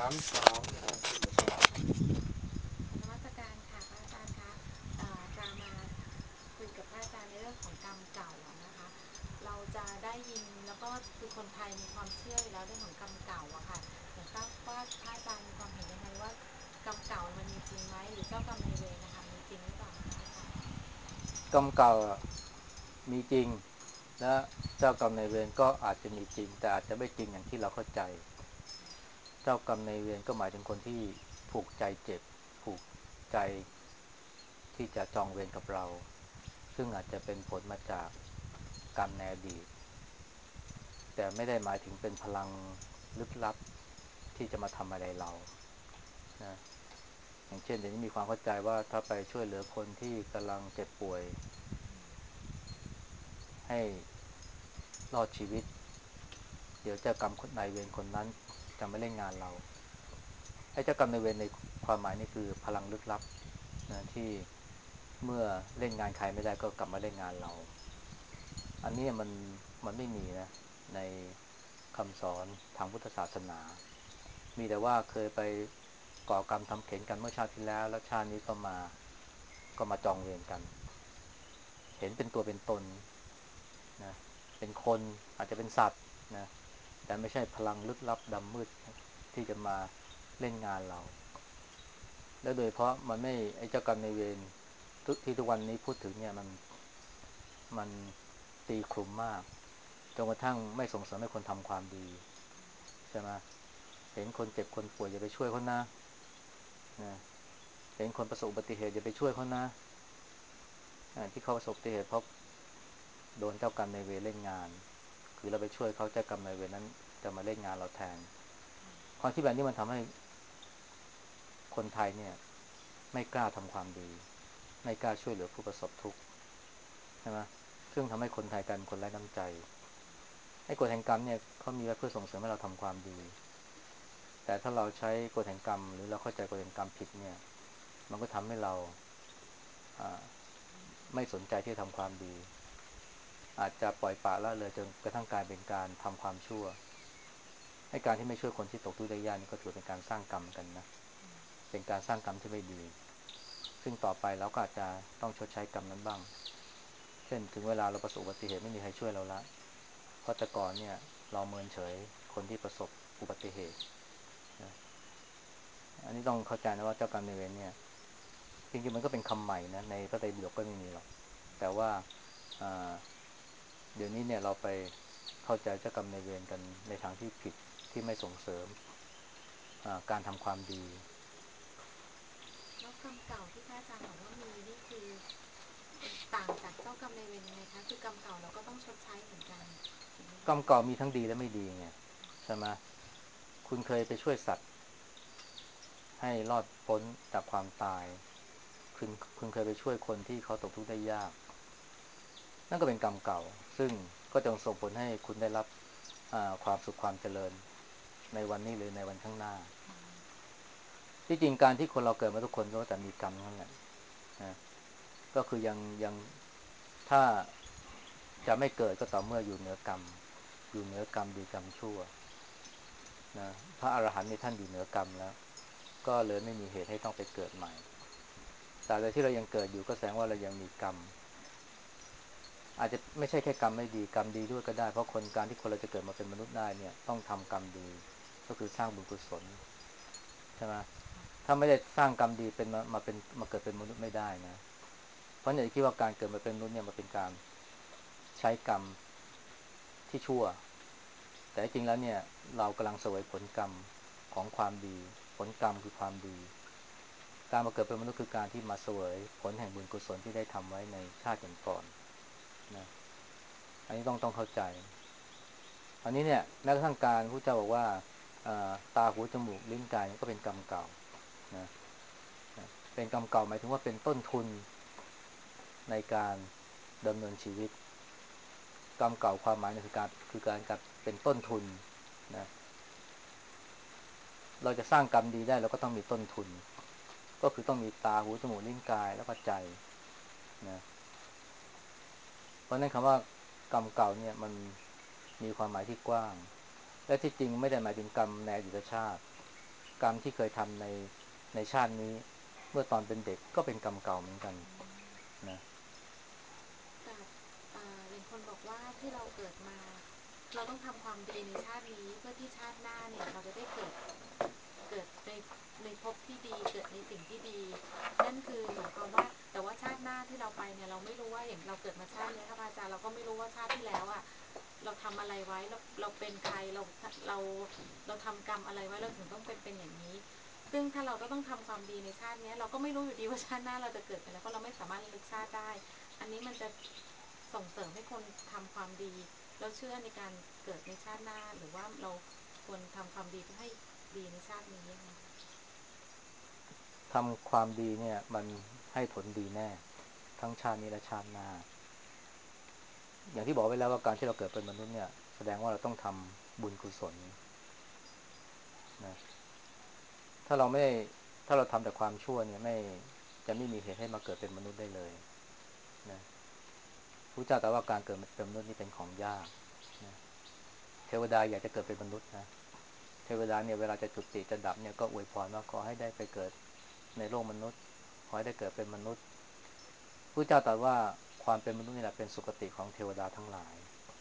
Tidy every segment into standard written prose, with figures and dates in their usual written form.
นมัสการค่ะพระอาจารย์คะจะมาคุยกับพระอาจารย์ในเรื่องของกรรมเก่าอะนะคะเราจะได้ยินแล้วก็คือคนไทยมีความเชื่ออยู่แล้วเรื่องของกรรมเก่าอะค่ะอยากทราบว่าพระอาจารย์มีความเห็นยังไงว่ากรรมเก่ามันมีจริงไหมหรือเจ้ากรรมนายเวรนะคะมีจริงหรือเปล่าคะอาจารย์กรรมเก่ามีจริงและเจ้ากรรมนายเวรก็อาจจะมีจริงแต่อาจจะไม่จริงอย่างที่เราเข้าใจเจ้ากรรมนายเวรก็หมายถึงคนที่ผูกใจเจ็บผูกใจที่จะจองเวรกับเราซึ่งอาจจะเป็นผลมาจากกรรมในอดีตแต่ไม่ได้หมายถึงเป็นพลังลึกลับที่จะมาทำอะไรเรานะอย่างเช่นเดี๋ยวนี้มีความเข้าใจว่าถ้าไปช่วยเหลือคนที่กำลังเจ็บป่วยให้รอดชีวิตเดี๋ยวเจ้ากรรมนายเวรคนนั้นจะไม่เล่นงานเราไอ้เจ้ากรรมนายเวรในความหมายนี่คือพลังลึกลับนะที่เมื่อเล่นงานใครไม่ได้ก็กลับมาเล่นงานเราอันนี้มันไม่มีนะในคำสอนทางพุทธศาสนามีแต่ว่าเคยไปก่อกรรมทำเข็ญกันเมื่อชาติที่แล้วแล้วชาตินี้ก็มาจองเวรกันเห็นเป็นตัวเป็นตนนะเป็นคนอาจจะเป็นสัตว์นะแต่ไม่ใช่พลังลึกลับดำมืดที่จะมาเล่นงานเราแล้วโดยเพราะมันไม่ไอ้เจ้ากรรมในายเวรที่ทุกวันนี้พูดถึงเนี่ยมันตีคลุมมากจนกระทั่งไม่ส่งเสริมให้คนทำความดีใช่ไหมเห็นคนเจ็บคนป่วยอย่าไปช่วยเขานะนะเห็นคนประสบอุบัติเหตุอย่าไปช่วยเขานะที่เขาประสบอุบัติเหตุเพราะโดนเจ้ากรรมนายเวรเล่นงานคือเราไปช่วยเขาเจ้ากรรมนายเวรนั้นจะมาเล่นงานเราแทนความคิดแบบนี้มันทำให้คนไทยเนี่ยไม่กล้าทำความดีไม่กล้าช่วยเหลือผู้ประสบทุกข์ใช่ไหมซึ่งทำให้คนไทยกลายเป็นคนไร้น้ำใจไอ้กฎแห่งกรรมเนี่ยเขามีไว้เพื่อส่งเสริมให้เราทำความดีแต่ถ้าเราใช้กฎแห่งกรรมหรือเราเข้าใจกฎแห่งกรรมผิดเนี่ยมันก็ทำให้เราไม่สนใจที่จะทำความดีอาจจะปล่อยปละละเลยจนกระทั่งกลายเป็นการทำความชั่วให้การที่ไม่ช่วยคนที่ตกทุกข์ได้ยากนี่ก็ถือเป็นการสร้างกรรมกันนะเป็นการสร้างกรรมที่ไม่ดีซึ่งต่อไปเราก็อาจจะต้องชดใช้กรรมนั้นบ้างเช่นถึงเวลาเราประสบอุบัติเหตุไม่มีใครช่วยเราละเพราะแต่ก่อนเนี่ยเราเมินเฉยคนที่ประสบอุบัติเหตุนะอันนี้ต้องเข้าใจนะว่าเจ้ากรรมนายเวรเนี่ยจริงๆมันก็เป็นคำใหม่นะในพระไตรปิฎกก็ไม่มีหรอกแต่ว่าเดี๋ยวนี้เนี่ยเราไปเข้าใจเจ้ากรรมนายเวรกันในทางที่ผิดที่ไม่ส่งเสริมการทำความดีแล้วกรรมเก่าที่พระอาจารย์บอกว่ามีนี่คือต่างจากเจ้ากรรมนายเวรยังไงคะคือกรรมเก่าเราก็ต้องชดใช้เหมือนกันถูกไหมคะกรรมเก่ามีทั้งดีและไม่ดีไงใช่ไหมคุณเคยไปช่วยสัตว์ให้รอดพ้นจากความตายคุณเคยไปช่วยคนที่เขาตกทุกข์ได้ยากนั่นก็เป็นกรรมเก่าซึ่งก็จะส่งผลให้คุณได้รับความสุขความเจริญในวันนี้หรือในวันข้างหน้าที่จริงการที่คนเราเกิดมาทุกคนก็แต่มีกรรมนั่นแหละนะก็คือยังถ้าจะไม่เกิดก็ต่อเมื่ออยู่เหนือกรรมอยู่เหนือกรรมดีกรรมชั่วนะพระอรหันต์ในท่านอยู่เหนือกรรมแล้วก็เลยไม่มีเหตุให้ต้องไปเกิดใหม่แต่ในที่เรายังเกิดอยู่ก็แสดงว่าเรายังมีกรรมอาจจะไม่ใช่แค่กรรมไม่ดีกรรมดีด้วยก็ได้เพราะคนการที่คนเราจะเกิดมาเป็นมนุษย์ได้เนี่ยต้องทำกรรมดีก็คือสร้างบุญกุศลใช่ไหมถ้าไม่ได้สร้างกรรมดีเป็นมาเกิดเป็นมนุษย์ไม่ได้นะเพราะอย่าคิดว่าการเกิดมาเป็นมนุษย์เนี่ยมันเป็นการใช้กรรมที่ชั่วแต่จริงแล้วเนี่ยเรากำลังเสวยผลกรรมของความดีผลกรรมคือความดีการมาเกิดเป็นมนุษย์คือการที่มาเสวยผลแห่งบุญกุศลที่ได้ทำไว้ในชาติก่อนๆนะอันนี้ต้องเข้าใจอันนี้เนี่ยแม้กระทั่งการพระเจ้าบอกว่าตาหูจมูกลิ้นกายก็เป็นกรรมเก่านะเป็นกรรมเก่าหมายถึงว่าเป็นต้นทุนในการดำเนินชีวิตกรรมเก่าความหมายคือการเป็นต้นทุนนะเราจะสร้างกรรมดีได้เราก็ต้องมีต้นทุนก็คือต้องมีตาหูจมูกลิ้นกายแล้วก็ใจนะเพราะนั้นคำว่ากรรมเก่าเนี่ยมันมีความหมายที่กว้างและที่จริงไม่ได้หมายถึงกรรมในอดีตชาติกรรมที่เคยทำในชาตินี้เมื่อตอนเป็นเด็กก็เป็นกรรมเก่าเหมือนกันนะแต่อย่างคนบอกว่าที่เราเกิดมาเราต้องทำความดีในชาตินี้เพื่อที่ชาติหน้าเนี่ยเราจะได้เกิดในภพที่ดีเกิดในสิ่งที่ดีนั่นคือหมายความว่าแต่ว่าชาติหน้าที่เราไปเนี่ยเราไม่รู้ว่าอย่างเราเกิดมาชาตินี้ค่ะอาจารย์เราก็ไม่รู้ว่าชาติที่แล้วอ่ะเราทำอะไรไว้เราเป็นใครเราเราทำกรรมอะไรไว้เราถึงต้องเป็นอย่างนี้ซึ่งถ้าเราต้องทำความดีในชาตินี้เราก็ไม่รู้อยู่ดีว่าชาติหน้าเราจะเกิดเป็นอะไรเพราะเราไม่สามารถระลึกชาติได้อันนี้มันจะส่งเสริมให้คนทำความดีเราเชื่อในการเกิดในชาติหน้าหรือว่าเราควรทำความดีเพื่อให้ดีในชาตินี้นะคะทำความดีเนี่ยมันให้ผลดีแน่ทั้งชาตินี้และชาติหน้าอย่างที่บอกไว้แล้วว่าการที่เราเกิดเป็นมนุษย์เนี่ยแสดงว่าเราต้องทำบุญกุศลนะถ้าเราไม่ถ้าเราทำแต่ความชั่วเนี่ยไม่มีเหตุให้มาเกิดเป็นมนุษย์ได้เลยนะพระเจ้าแต่ว่าการเกิดเป็นมนุษย์นี่เป็นของยากนะเทวดาอยากจะเกิดเป็นมนุษย์นะเทวดาเนี่ยเวลาจะจุติจะดับเนี่ยก็อวยพรว่าขอให้ได้ไปเกิดในโลกมนุษย์ขอให้ได้เกิดเป็นมนุษย์พระเจ้าตรัสว่าความเป็นมนุษย์นี่แหละเป็นสุคติของเทวดาทั้งหลาย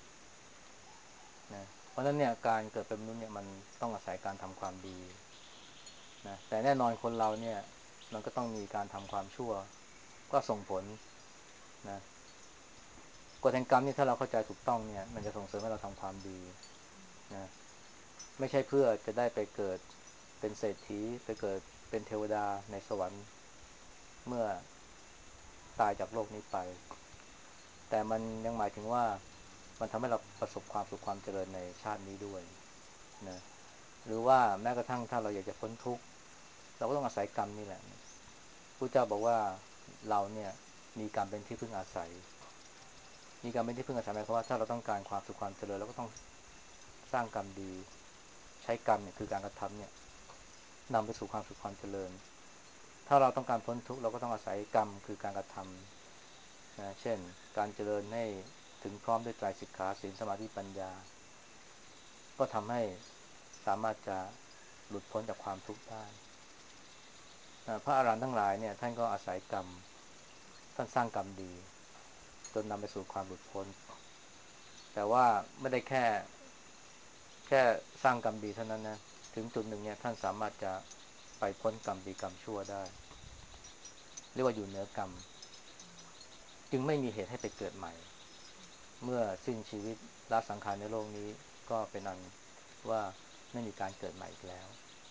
นะเพราะฉะนั้นเนี่ยการเกิดเป็นมนุษย์เนี่ยมันต้องอาศัยการทำความดีนะแต่แน่นอนคนเราเนี่ยมันก็ต้องมีการทำความชั่วก็ส่งผลนะกฎแห่งกรรมนี่ถ้าเราเข้าใจถูกต้องเนี่ยมันจะส่งเสริมให้เราทำความดีนะไม่ใช่เพื่อจะได้ไปเกิดเป็นเศรษฐีไปเกิดเป็นเทวดาในสวรรค์เมื่อตายจากโลกนี้ไปแต่มันยังหมายถึงว่ามันทำให้เราประสบความสุขความเจริญในชาตินี้ด้วยนะหรือว่าแม้กระทั่งถ้าเราอยากจะพ้นทุกข์เราก็ต้องอาศัยกรรมนี่แหละพระเจ้าบอกว่าเราเนี่ยมีกรรมเป็นที่พึ่งอาศัยมีกรรมเป็นที่พึ่งอาศัยหมายความว่าถ้าเราต้องการความสุขความเจริญเราก็ต้องสร้างกรรมดีใช้กรรมเนี่ยคือการกระทำเนี่ยนำไปสู่ความสุขความเจริญถ้าเราต้องการพ้นทุกข์เราก็ต้องอาศัยกรรมคือการกระทำนะเช่นการเจริญให้ถึงพร้อมด้วยไตรสิกขาศีลสมาธิปัญญาก็ทำให้สามารถจะหลุดพ้นจากความทุกข์ได้พระอรหันต์ทั้งหลายเนี่ยท่านก็อาศัยกรรมท่านสร้างกรรมดีจนนำไปสู่ความหลุดพ้นแต่ว่าไม่ได้แค่สร้างกรรมดีเท่านั้นนะถึงจุดหนึ่งเนี่ยท่านสามารถจะไปพ้นกรรมดีกรรมชั่วได้เรียกว่าอยู่เหนือกรรมจึงไม่มีเหตุให้ไปเกิดใหม่เมื่อสิ้นชีวิตละสังขารในโลกนี้ก็เป็นอันว่าไม่มีการเกิดใหม่อีกแล้ว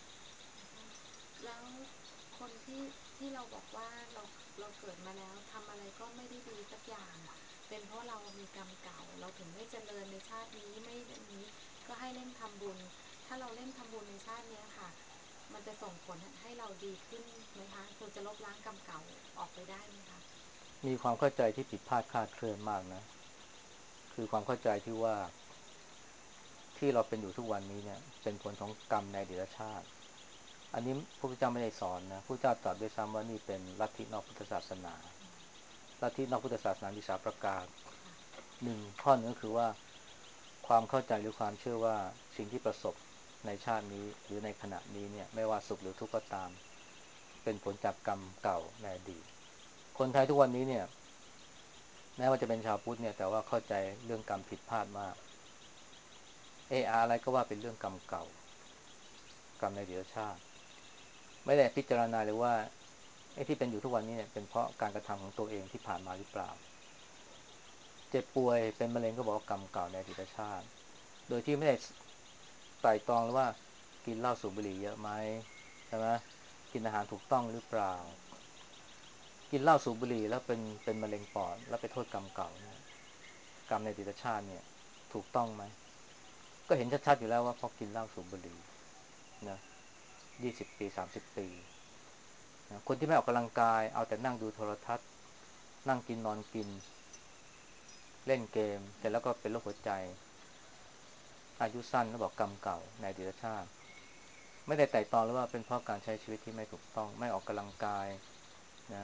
แล้วคนที่เราบอกว่าเราเกิดมาแล้วทำอะไรก็ไม่ได้ดีสักอย่างเป็นเพราะเรามีกรรมเก่าเราถึงไม่เจริญในชาตินี้ไม่อันนี้ก็ให้เร่งทำบุญถ้าเราเร่งทำบุญในชาตินี้ค่ะมันจะส่งผลให้เราดีขึ้นไหมคะคือจะลบล้างกรรมเก่าออกไปได้ไหมคะมีความเข้าใจที่ผิดพลาดคลาดเคลื่อนมากนะคือความเข้าใจที่ว่าที่เราเป็นอยู่ทุกวันนี้เนี่ยเป็นผลของกรรมในอดีตชาติอันนี้พระพุทธเจ้าไม่ได้สอนนะพระพุทธเจ้าตรัสด้วยซ้ำว่านี่เป็นลัทธินอกพุทธศาสนาลัทธินอกพุทธศาสนามี3ประการหนึ่งข้อหนึ่งก็คือว่าความเข้าใจหรือความเชื่อว่าสิ่งที่ประสบในชาตินี้หรือในขณะนี้เนี่ยไม่ว่าสุขหรือทุกข์ก็ตามเป็นผลจากกรรมเก่าในอดีตคนไทยทุกวันนี้เนี่ยแม้ว่าจะเป็นชาวพุทธเนี่ยแต่ว่าเข้าใจเรื่องกรรมผิดพลาดมากอะไรก็ว่าเป็นเรื่องกรรมเก่ากรรมในอดีตชาติไม่ได้พิจารณาเลยว่าไอ้ที่เป็นอยู่ทุกวันนี้เนี่ยเป็นเพราะการกระทำของตัวเองที่ผ่านมาหรือเปล่าเจ็บป่วยเป็นมะเร็งก็บอกว่ากรรมเก่าในอดีตชาติโดยที่ไม่ได้ไตร่ตรองเลยว่ากินเหล้าสูบบุหรี่เยอะไหมใช่ไหมกินอาหารถูกต้องหรือเปล่ากินเหล้าสูบบุหรี่แล้วเป็นมะเร็งปอดแล้วไปโทษกรรมเก่าเนี่ยกรรมในอดีตชาติเนี่ยถูกต้องไหมก็เห็นชัดๆอยู่แล้วว่าพอกินเหล้าสูบบุหรี่นะ20 ปี30 ปีนะคนที่ไม่ออกกำลังกายเอาแต่นั่งดูโทรทัศน์นั่งกินนอนกินเล่นเกมเสร็จแล้วก็เป็นโรคหัวใจอายุสั้นแล้วบอกกรรมเก่าในอดีตชาติไม่ได้ไต่ตองเลยว่าเป็นเพราะการใช้ชีวิตที่ไม่ถูกต้องไม่ออกกำลังกายนะ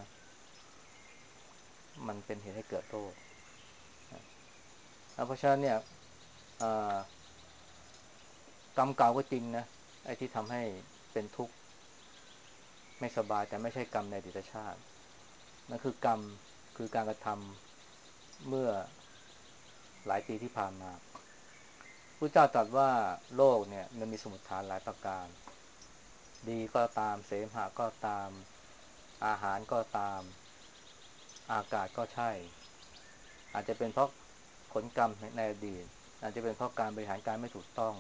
มันเป็นเหตุให้เกิดโรคนะเพราะฉะนั้นเนี่ยกรรมเก่าก็จริงนะไอ้ที่ทำให้เป็นทุกข์ไม่สบายแต่ไม่ใช่กรรมในอดีตชาตินั่นคือกรรมคือการกระทำเมื่อหลายปีที่ผ่านมาพระเจ้าตรัสว่าโลกเนี่ยมันมีสมุฏฐานหลายประการดีก็ตามเสมหะก็ตามอาหารก็ตามอากาศก็ใช่อาจจะเป็นเพราะผลกรรมในอดีตอาจจะเป็นเพราะการบริหารการไม่ถูกต้อง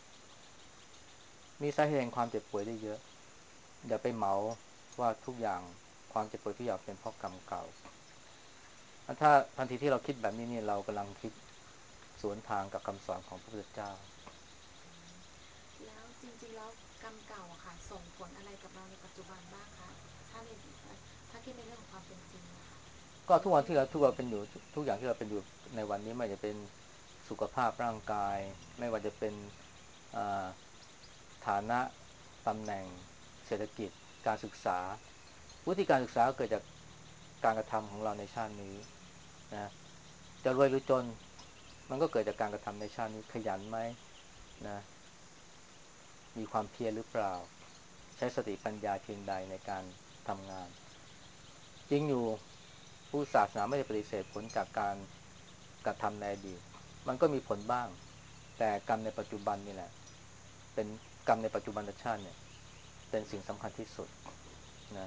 มีสาเหตุแห่งความเจ็บป่วยได้เยอะอย่าไปเหมาว่าทุกอย่างความเจ็บป่วยทุกอย่างเป็นเพราะกรรมเก่าถ้าทันทีที่เราคิดแบบนี้นี่เรากำลังคิดสวนทางกับคำสอนของพระพุทธเจ้าแล้วจริงๆแล้วกรรมเก่าอะค่ะส่งผลอะไรกับเราในปัจจุบันบ้างคะถ้าในถ้าคิดในเรื่องของความเป็นจริงอะค่ะก็อย่างที่ทุกวันเป็นอยู่ทุกอย่างที่เราเป็นอยู่ในวันนี้ไม่ว่าจะเป็นสุขภาพร่างกายไม่ว่าจะเป็นฐานะตำแหน่งเศรษฐกิจการศึกษาวุฒิการศึกษาเกิดจากการกระทำของเราในชาตินี้นะจะรวยหรือจนมันก็เกิดจากการกระทำในชาตินี้ขยันไหมนะมีความเพียรหรือเปล่าใช้สติปัญญาเพียงใดในการทำงานจริงอยู่ผู้ศาสนาไม่ได้ปฏิเสธผลจากการกระทำในอดีตมันก็มีผลบ้างแต่กรรมในปัจจุบันนี่แหละเป็นกรรมในปัจจุบันชาติเนี่ยเป็นสิ่งสำคัญที่สุดนะ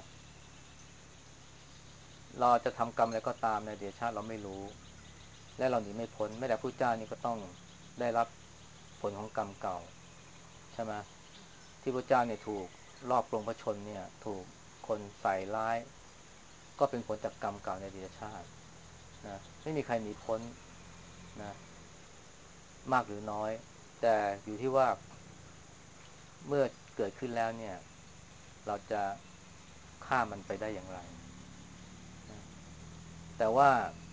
เราจะทำกรรมอะไรก็ตามในอดีตชาติเราไม่รู้และเราหนีไม่พ้นแม้แต่ผู้เจ้านี่ก็ต้องได้รับผลของกรรมเก่าใช่ไหมที่พระเจ้าเนี่ยถูกลอบปลงพระชนเนี่ยถูกคนใส่ร้ายก็เป็นผลจากกรรมเก่าในอดีตชาตินะไม่มีใครหนีพ้นนะมากหรือน้อยแต่อยู่ที่ว่าเมื่อเกิดขึ้นแล้วเนี่ยเราจะข้ามมันไปได้อย่างไรนะแต่ว่า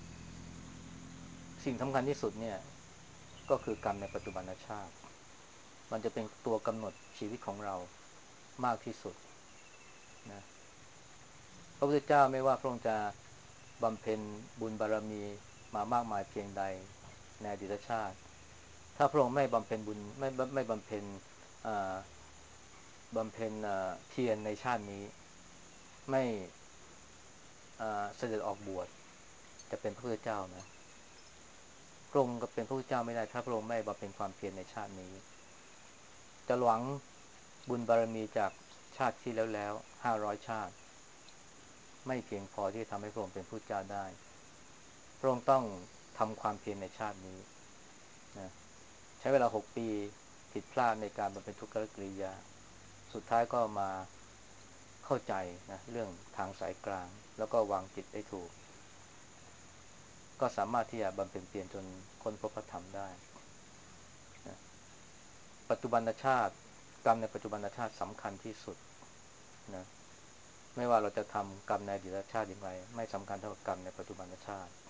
สิ่งสำคัญที่สุดเนี่ยก็คือกรรมในปัจจุบันชาติมันจะเป็นตัวกำหนดชีวิตของเรามากที่สุดนะพระพุทธเจ้าไม่ว่าพระองค์จะบำเพ็ญบุญบารมีมามากมายเพียงใดในอดีตชาติถ้าพระองค์ไม่บำเพ็ญบุญไม่บำเพ็ญบำเพ็ญเพียรในชาตินี้ไม่เสด็จออกบวชจะเป็นพระพุทธเจ้าไหมพระองค์ก็เป็นพระพุทธเจ้าไม่ได้ถ้าพระองค์ไม่บำเพ็ญความเพียรในชาตินี้จะหวังบุญบารมีจากชาติที่แล้ว500ชาติไม่เพียงพอที่จะทำให้พระองค์เป็นผู้เจ้าได้พระองค์ต้องทำความเพียรในชาตินี้นะใช้เวลา6 ปีผิดพลาดในการบำเพ็ญทุกขกิริยาสุดท้ายก็มาเข้าใจนะเรื่องทางสายกลางแล้วก็วางจิตได้ถูกก็สามารถที่จะบำเพ็ญเพียรจนค้นพบพระธรรมได้นะปัจจุบันชาติกรรมในปัจจุบันชาติสำคัญที่สุดนะไม่ว่าเราจะทำกรรมในอดีตชาติอย่างไรไม่สำคัญเท่ากับกรรมในปัจจุบันชาติ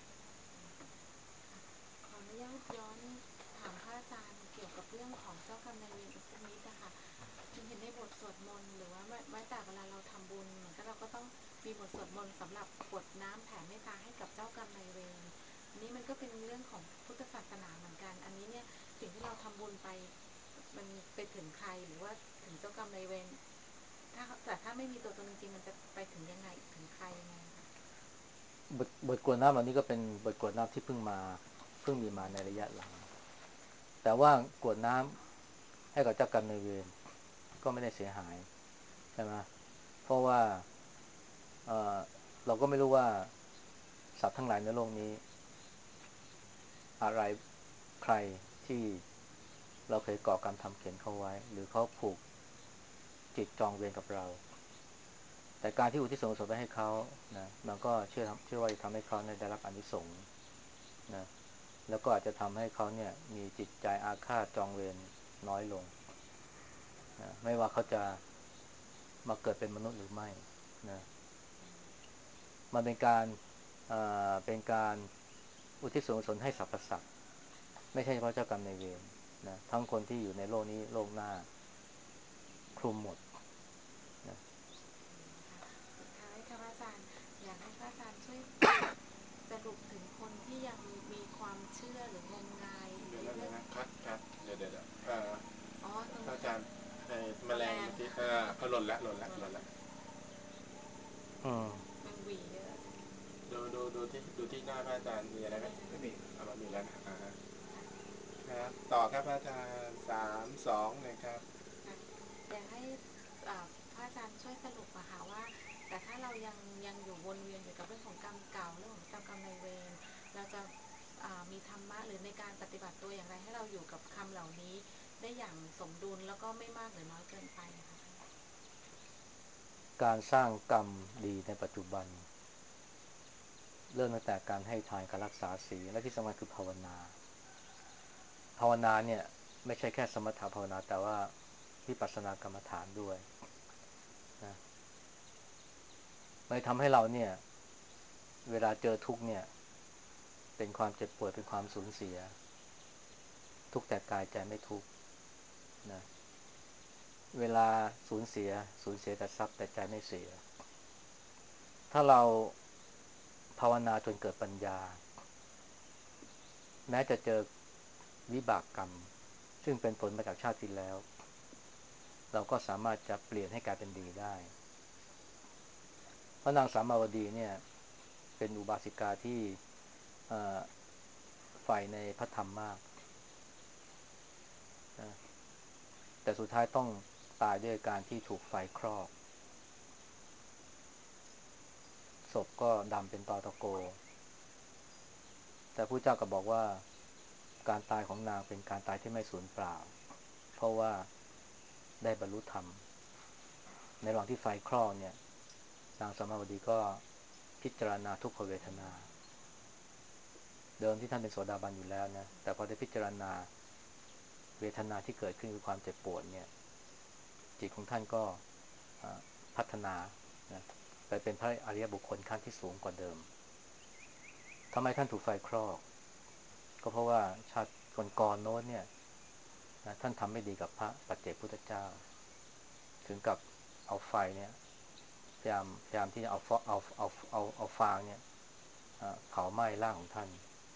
ขออนุญาตย้อนถามพระอาจารย์เกี่ยวกับเรื่องของเจ้ากรรมนายเวรอีกสักนิดนะคะเห็นในบทสวดมนต์หรือว่าแม้แต่เวลาเราทำบุญเหมือนกับเราก็ต้องมีบทสวดมนต์สำหรับกรวดน้ำแผ่เมตตาให้กับเจ้ากรรมนายเวรอันนี้มันก็เป็นเรื่องของพุทธศาสนาเหมือนกันอันนี้เนี่ยสิ่งที่เราทำบุญไปมันไปถึงใครหรือว่าถึงเจ้ากรรมนายเวรแต่ถ้าไม่มีตัวตนจริงๆมันจะไปถึงยังไงถึงใครยังไงคะบทกรวดน้ำเหล่านี้ก็เป็นบทกรวดน้ำที่เพิ่งมีมาในระยะหลังแต่ว่ากรวดน้ำให้กับเจ้ากรรมนายเวรก็ไม่ได้เสียหายใช่ไหมเพราะว่าเอ่อเราก็ไม่รู้ว่าสัตว์ทั้งหลายในโลกนี้อะไรใครที่เราเคยก่อกรรมทำเข็นเขาไว้หรือเขาผูกจิตจองเวรกับเราแต่การที่อุทิศส่วนกุศลไปให้เขานะมันก็เชื่อว่าจะทำให้เขาได้รับอานิสงส์นะแล้วก็อาจจะทำให้เขาเนี่ยมีจิตใจอาฆาตจองเวรน้อยลงนะไม่ว่าเขาจะมาเกิดเป็นมนุษย์หรือไม่นะมันเป็นการอุทิศส่วนกุศลให้สรรพสัตว์ไม่ใช่เฉพาะเจ้ากรรมนายเวรนะทั้งคนที่อยู่ในโลกนี้โลกหน้าคลุมหมดนะค่ะสุดท้ายค่ะพระอาจารย์อยากให้พระอาจารย์ช่วยสรุปถึงคนที่ยังมีความเชื่อหรืองมงายเดี๋ยวในเรื่องนะคัดเดี๋ยวอ๋อตรงนี้อาจารย์ไอ้แมลงแมลงเมื่อกี้หล่นแล้วอืมมันหวีเยอะดูที่หน้าพระอาจารย์มีอะไรไหมไม่นะไม่มีเอามามีแล้วนะฮะค่ะครับต่อครับพระอาจารย์3-2เลยครับค่ะอยากให้พระอาจารย์ช่วยสรุปอะค่ะว่าแต่ถ้าเรายังอยู่วนเวียนอยู่กับเรื่องของกรรมเก่าเรื่องของเจ้ากรรมนายเวรเราจะมีธรรมะหรือในการปฏิบัติตัวอย่างไรให้เราอยู่กับคำเหล่านี้ได้อย่างสมดุลแล้วก็ไม่มากหรือน้อยเกินไปอะค่ะท่านการสร้างกรรมดีในปัจจุบันเริ่มตั้งแต่การให้ทานการรักษาศีลและที่สำคัญคือภาวนาภาวนาเนี่ยไม่ใช่แค่สมถะภาวนาแต่ว่าวิปัสสนากรรมฐานด้วยนะมันทำให้เราเนี่ยเวลาเจอทุกข์เนี่ยเป็นความเจ็บป่วยเป็นความสูญเสียทุกข์แต่กายใจไม่ทุกข์นะเวลาสูญเสียแต่ทรัพย์แต่ใจไม่เสียถ้าเราภาวนาจนเกิดปัญญาแม้จะเจอวิบากกรรมซึ่งเป็นผลมาจากชาติที่แล้วเราก็สามารถจะเปลี่ยนให้กลายเป็นดีได้พระนางสามาวดีเนี่ยเป็นอุบาสิกาที่ใฝ่ในพระธรรมมากนะแต่สุดท้ายต้องตายด้วยการที่ถูกไฟคลอกศพก็ดำเป็นตอตะโกแต่พระเจ้าก็บอกว่าการตายของนางเป็นการตายที่ไม่สูญเปล่าเพราะว่าได้บรรลุธรรมในระหว่างที่ไฟคลอกเนี่ยนางสามาวดีก็พิจารณาทุกขเวทนาเดิมที่ท่านเป็นโสดาบันอยู่แล้วนะแต่พอได้พิจารณาเวทนาที่เกิดขึ้นคือความเจ็บปวดเนี่ยจิตของท่านก็พัฒนานะไปเป็นพระอริยบุคคลขั้นที่สูงกว่าเดิมทำไมท่านถูกไฟคลอกก็เพราะว่าชาติก่อนๆโน้นเนี่ยนะท่านทำไม่ดีกับพระปัจเจกพุทธเจ้าถึงกับเอาไฟเนี่ยพยายามที่จะเอาฟางเนี่ยเผาไหม้ร่างของท่าน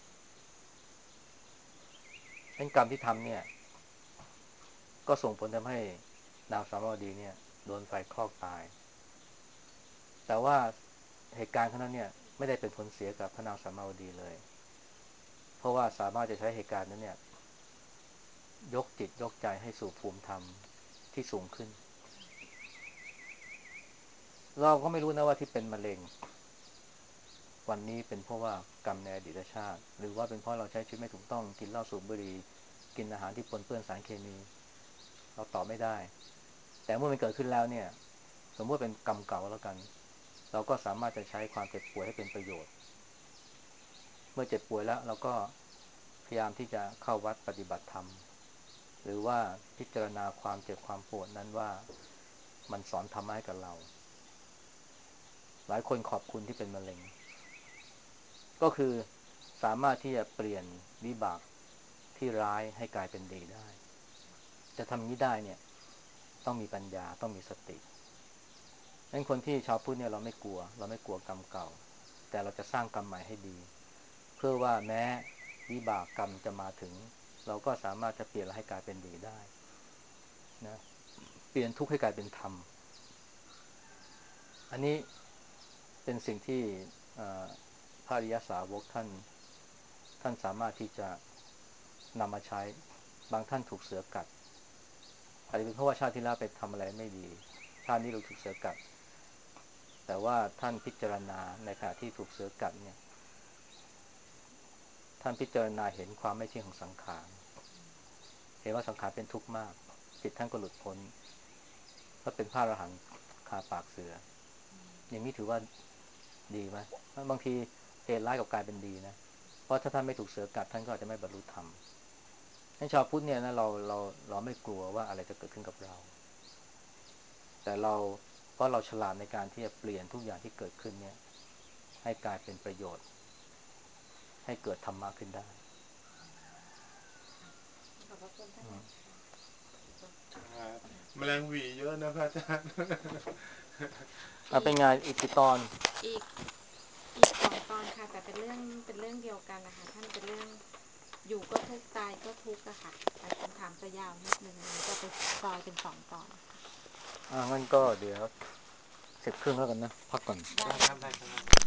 เป็นกรรมที่ทำเนี่ยก็ส่งผลทำให้นางสาวดีเนี่ยโดนไฟคลอกตายแต่ว่าเหตุการณ์ครั้งนั้นเนี่ยไม่ได้เป็นผลเสียกับพระนางสามาวดีเลยเพราะว่าสามารถจะใช้เหตุการณ์นั้นเนี่ยยกจิตยกใจให้สู่ภูมิธรรมที่สูงขึ้นเราก็ไม่รู้นะว่าที่เป็นมะเร็งวันนี้เป็นเพราะว่ากรรมในอดีตชาติหรือว่าเป็นเพราะเราใช้ชีวิตไม่ถูกต้องกินเหล้าสูบบุหรี่กินอาหารที่ปนเปื้อนสารเคมีเราตอบไม่ได้แต่เมื่อมันเกิดขึ้นแล้วเนี่ยสมมติเป็นกรรมเก่าแล้วกันเราก็สามารถจะใช้ความเจ็บป่วยให้เป็นประโยชน์เมื่อเจ็บป่วยแล้วเราก็พยายามที่จะเข้าวัดปฏิบัติธรรมหรือว่าพิจารณาความเจ็บความปวดนั้นว่ามันสอนธรรมะให้กับเราหลายคนขอบคุณที่เป็นมะเร็งก็คือสามารถที่จะเปลี่ยนวิบากที่ร้ายให้กลายเป็นดีได้จะทำอย่างนี้ได้เนี่ยต้องมีปัญญาต้องมีสติดังนั้นคนที่ชาวพุทธเนี่ยเราไม่กลัวกรรมเก่าแต่เราจะสร้างกรรมใหม่ให้ดีเพื่อว่าแม้วิบากกรรมจะมาถึงเราก็สามารถจะเปลี่ยนให้กลายเป็นดีได้นะเปลี่ยนทุกข์ให้กลายเป็นธรรมอันนี้เป็นสิ่งที่พระอริยสาวกท่านสามารถที่จะนำมาใช้บางท่านถูกเสือกัดอาจจะเป็นเพราะว่าชาติที่แล้วไปทำอะไรไม่ดีชาตินี้เราถูกเสือกัดแต่ว่าท่านพิจารณาในขณะที่ถูกเสือกัดเนี่ยท่านพิจารณาเห็นความไม่เที่ยงของสังขารเห็นว่าสังขารเป็นทุกข์มากจิตท่านก็หลุดพ้นก็เป็นพระอรหันต์คาปากเสืออย่างนี้ถือว่าดีไหมบางทีเหตุร้ายกับกลายเป็นดีนะเพราะถ้าท่านไม่ถูกเสือกัดท่านก็อาจจะไม่บรรลุธรรมให้ชาวพุทธเนี่ยนะเราไม่กลัวว่าอะไรจะเกิดขึ้นกับเราแต่เพราะเราฉลาดในการที่จะเปลี่ยนทุกอย่างที่เกิดขึ้นเนี่ยให้กลายเป็นประโยชน์ให้เกิดธรรมะขึ้นได้ขอบพระคุณท่านนะคะครับแมลงหวีเยอะนะพระอาจารย์อีกเป็นไงอีกกี่ตอนอีกอีก2 ตอนค่ะแต่เป็นเรื่องเดียวกันนะคะท่านเป็นเรื่องอยู่ก็ทุกข์ตายก็ทุกข์อะค่ะแต่คำถามจะยาวนิดนึงจะไปซอยเป็น2 ตอนงั้นก็เดี๋ยวเสร็จเครื่องแล้วกันนะพักก่อนได้ได้ครับได้ครับ